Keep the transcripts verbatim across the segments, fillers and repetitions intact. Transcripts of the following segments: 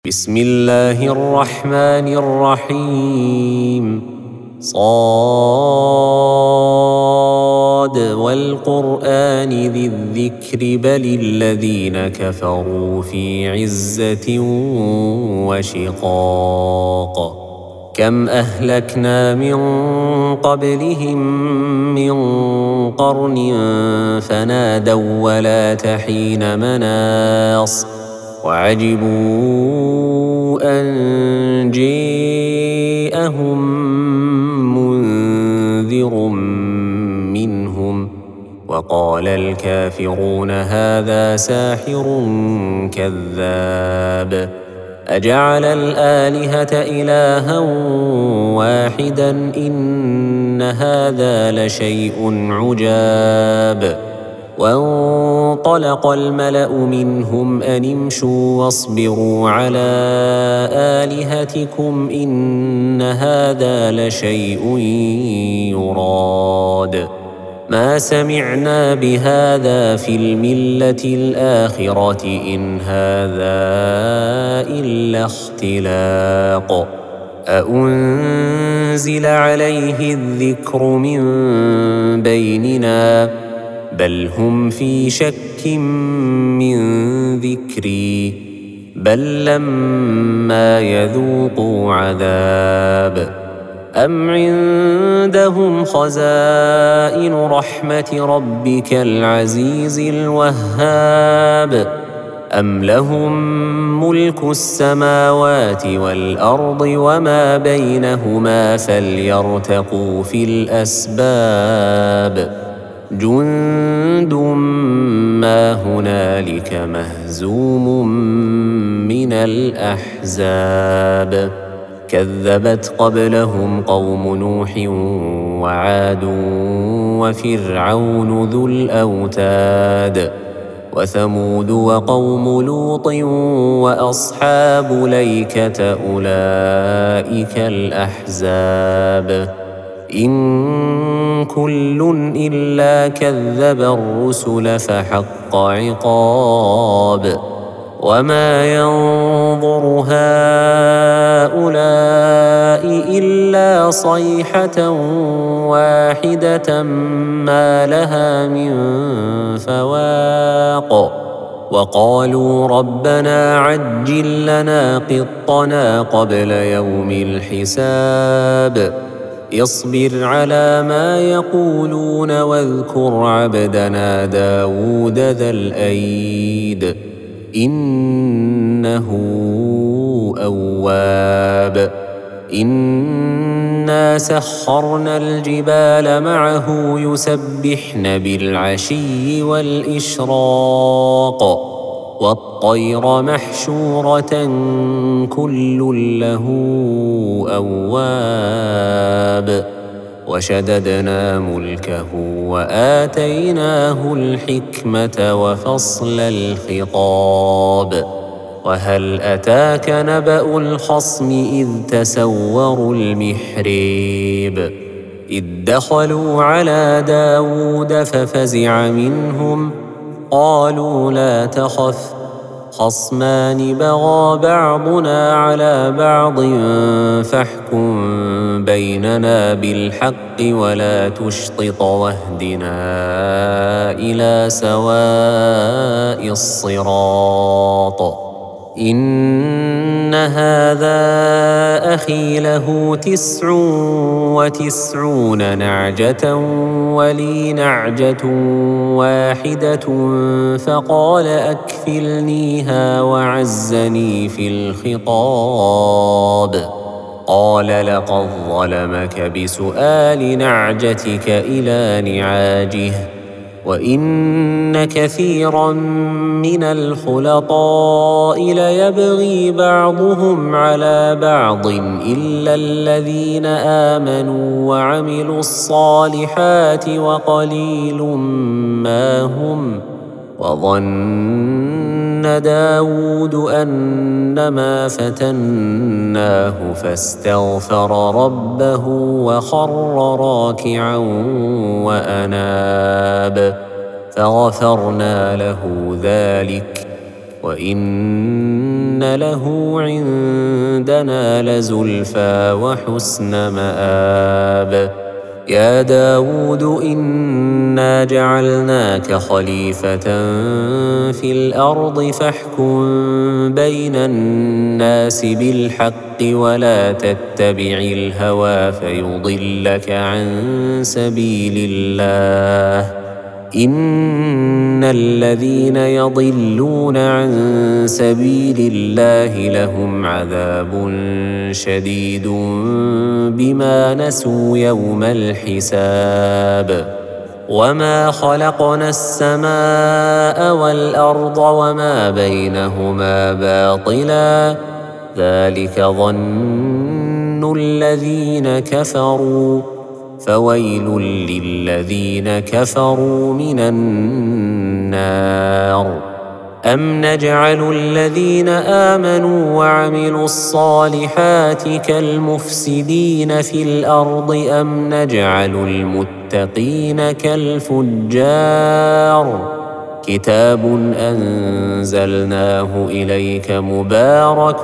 بسم الله الرحمن الرحيم صاد والقرآن ذي الذكر بل الذين كفروا في عزة وشقاق كم أهلكنا من قبلهم من قرن فنادوا ولات حين مناص وعجبوا أن جاءهم منذر منهم وقال الكافرون هذا ساحر كذاب أجعل الآلهة إلها واحدا إن هذا لشيء عجاب وانطلق الملأ منهم أن امشوا واصبروا على آلهتكم إن هذا لشيء يراد ما سمعنا بهذا في الملة الآخرة إن هذا إلا اختلاق أأنزل عليه الذكر من بيننا بل هم في شك من ذكري بل لما يذوقوا عذاب أم عندهم خزائن رحمة ربك العزيز الوهاب أم لهم ملك السماوات والأرض وما بينهما فليرتقوا في الأسباب جند ما هنالك مهزوم من الأحزاب كذبت قبلهم قوم نوح وعاد وفرعون ذو الأوتاد وثمود وقوم لوط وأصحاب ليكة أولئك الأحزاب إن كل إلا كذب الرسل فحق عقاب وما ينظر هؤلاء إلا صيحة واحدة ما لها من فواق وقالوا ربنا عجل لنا قطنا قبل يوم الحساب اصبر على ما يقولون واذكر عبدنا داود ذا الأيد إنه أواب إنا سخرنا الجبال معه يسبحن بالعشي والإشراق والطير محشورة كل له أواب وشددنا ملكه وآتيناه الحكمة وفصل الخطاب وهل أتاك نبأ الخصم إذ تسوروا المحريب إذ دخلوا على داود ففزع منهم قالوا لا تخف خصمان بغى بعضنا على بعض فاحكم بيننا بالحق ولا تشطط واهدنا إلى سواء الصراط إن هذا أخي له تسع وتسعون نعجة ولي نعجة واحدة فقال أكفلنيها وعزني في الخطاب قال لقد ظلمك بسؤال نعجتك إلى نعاجه وإن كثيرا من الخلطاء ليبغي بعضهم على بعض إلا الذين آمنوا وعملوا الصالحات وقليل ما هم وظن داود أنما فتناه فاستغفر ربه وخر راكعا وأناب فغفرنا له ذلك وإن له عندنا لزلفى وحسن مآب يا داود إنا جعلناك خليفة في الأرض فاحكم بين الناس بالحق ولا تتبع الهوى فيضلك عن سبيل الله إن الذين يضلون عن سبيل الله لهم عذاب شديد بما نسوا يوم الحساب وما خلقنا السماء والأرض وما بينهما باطلا ذلك ظن الذين كفروا فويل للذين كفروا من النار أم نجعل الذين آمنوا وعملوا الصالحات كالمفسدين في الأرض أم نجعل المتقين كالفجار كتاب أنزلناه إليك مبارك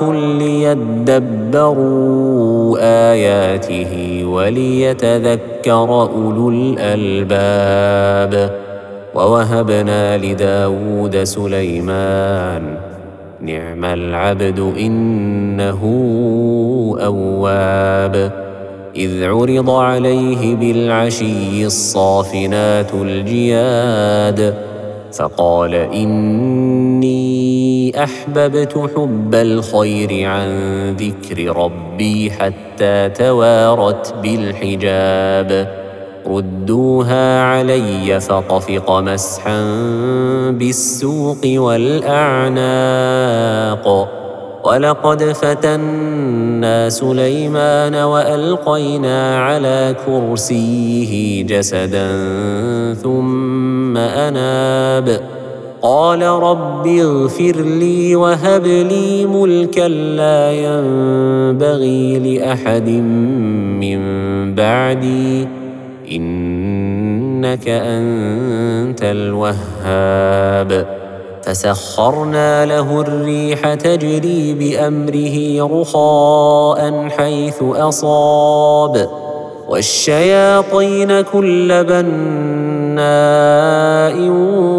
ليدبروا آياته وليتذكر أولو الألباب ووهبنا لداود سليمان نعم العبد إنه أواب إذ عرض عليه بالعشي الصافنات الجياد فقال إني أحببت حب الخير عن ذكر ربي حتى توارت بالحجاب ردوها علي فطفق مسحا بالسوق والأعناق ولقد فتنا سليمان وألقينا على كرسيه جسدا ثم أناب قال رب اغفر لي وهب لي ملكا لا ينبغي لأحد من بعدي إنك أنت الوهاب فسخرنا له الريح تجري بأمره رخاء حيث أصاب والشياطين كل بناء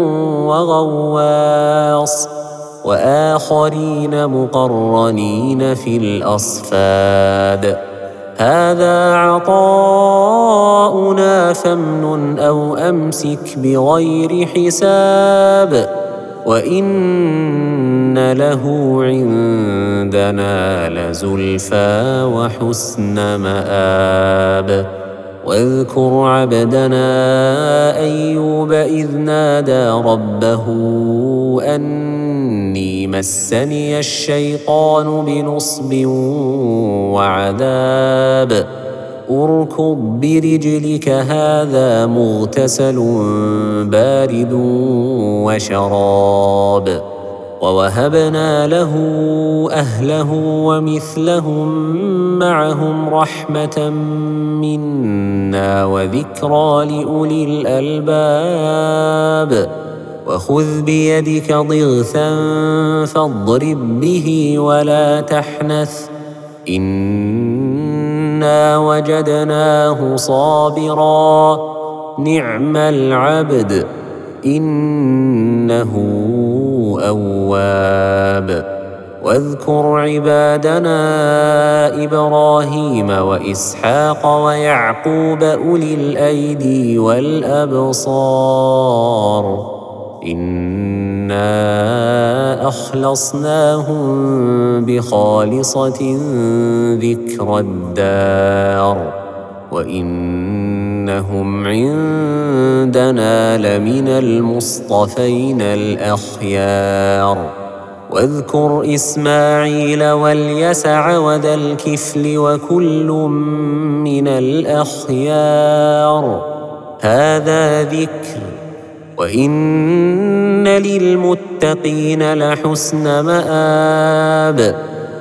وغواص وآخرين مقرنين في الأصفاد هذا عطاؤنا فامنن أو أمسك بغير حساب وإن له عندنا لزلفى وحسن مآب واذكر عبدنا أيوب إذ نادى ربه أني مسني الشيطان بنصب وعذاب اركض برجلك هذا مغتسل بارد وشراب ووهبنا له أهله ومثلهم معهم رحمة منا وذكرى لأولي الألباب وخذ بيدك ضغثا فاضرب به ولا تحنث إنا وجدناه صابرا نعم العبد إنه أواب واذكر عبادنا إبراهيم وإسحاق ويعقوب أولي الأيدي والأبصار إنا أخلصناهم بخالصة ذكر الدار وإنهم عندنا لمن المصطفين الأخيار واذكر إسماعيل واليسع وذا الكفل وكل من الأخيار هذا ذكر وإن للمتقين لحسن مآب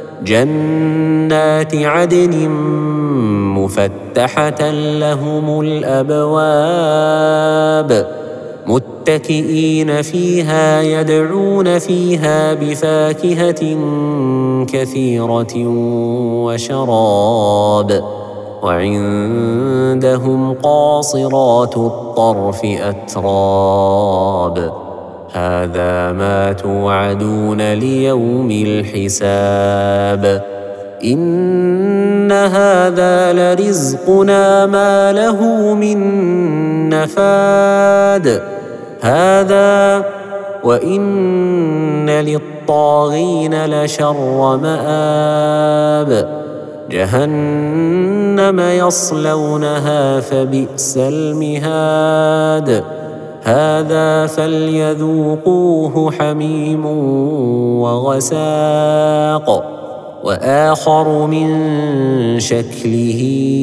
جنات عدن مفتحة لهم الأبواب متكئين فيها يدعون فيها بفاكهة كثيرة وشراب وعندهم قاصرات الطرف أتراب هذا ما توعدون ليوم الحساب إن هذا لرزقنا ما له من نفاد هذا وإن للطاغين لشر مآب جهنم يصلونها فبئس المهاد هذا فليذوقوه حميم وغساق وآخر من شكله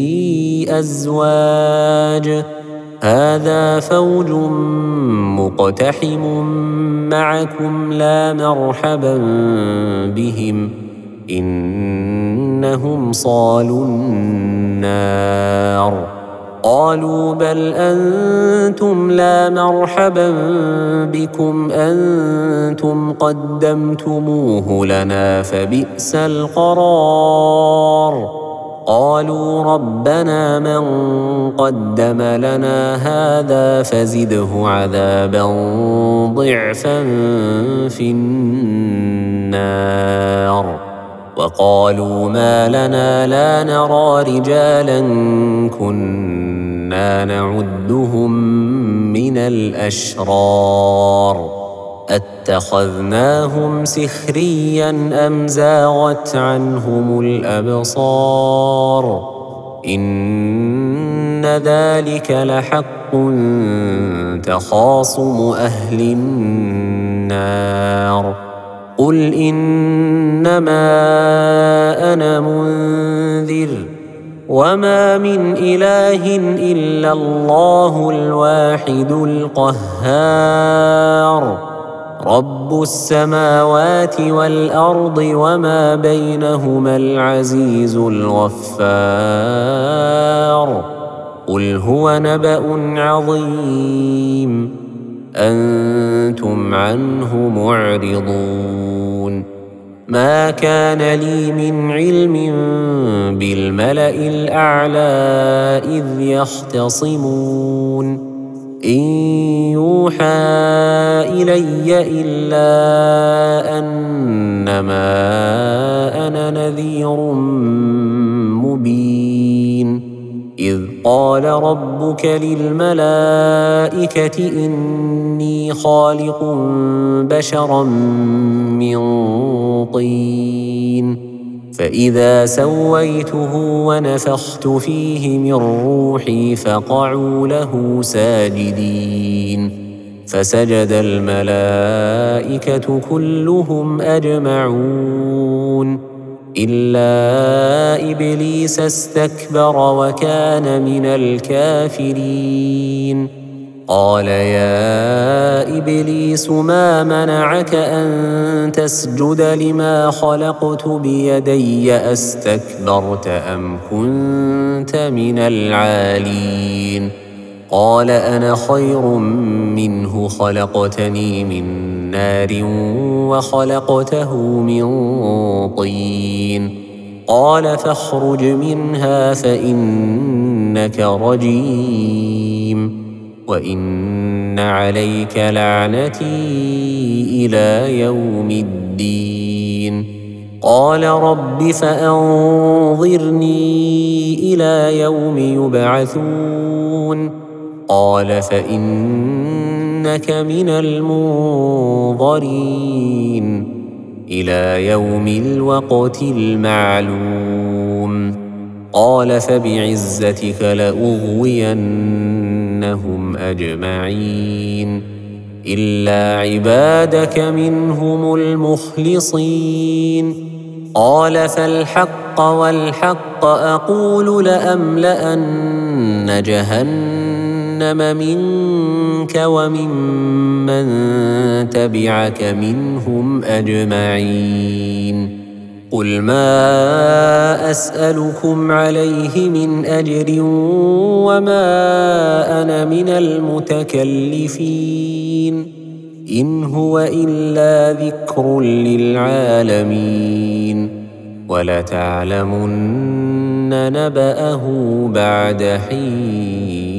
أزواج هذا فوج مقتحم معكم لا مرحبا بهم إنهم صالوا النار قالوا بل أنتم لا مرحبا بكم أنتم قدمتموه لنا فبئس القرار قالوا ربنا من قدم لنا هذا فزده عذابا ضعفا في النار وقالوا ما لنا لا نرى رجالا كنا نعدهم من الأشرار أتخذناهم سخريا أم زاغت عنهم الأبصار إن ذلك لحق تخاصم أهل النار قل إنما أنا منذر وما من إله إلا الله الواحد القهار رب السماوات والأرض وما بينهما العزيز الغفار قل هو نبأ عظيم أنتم عنه معرضون ما كان لي من علم بالملأ الأعلى إذ يختصمون إن يوحى إلي إلا أنما أنا نذير مبين إذ قال ربك للملائكة إني خالق بشرا من طين فإذا سويته ونفخت فيه من روحي فقعوا له ساجدين فسجد الملائكة كلهم أجمعون إلا إبليس استكبر وكان من الكافرين قال يا إبليس ما منعك أن تسجد لما خلقت بيدي أستكبرت أم كنت من العالين قال أنا خير منه خلقتني من نار وخلقته من طين قال فاخرج منها فإنك رجيم وإن عليك لعنتي إلى يوم الدين قال رب فأنظرني إلى يوم يبعثون قال فإنك من المنظرين إلى يوم الوقت المعلوم قال فبعزتك لأغوينهم أجمعين إلا عبادك منهم المخلصين قال فالحق والحق أقول لأملأن جهنم منك وممن تبعك منهم أجمعين قل ما أسألكم عليه من أجر وما أنا من المتكلفين إن هو إلا ذكر للعالمين ولتعلمن نبأه بعد حين.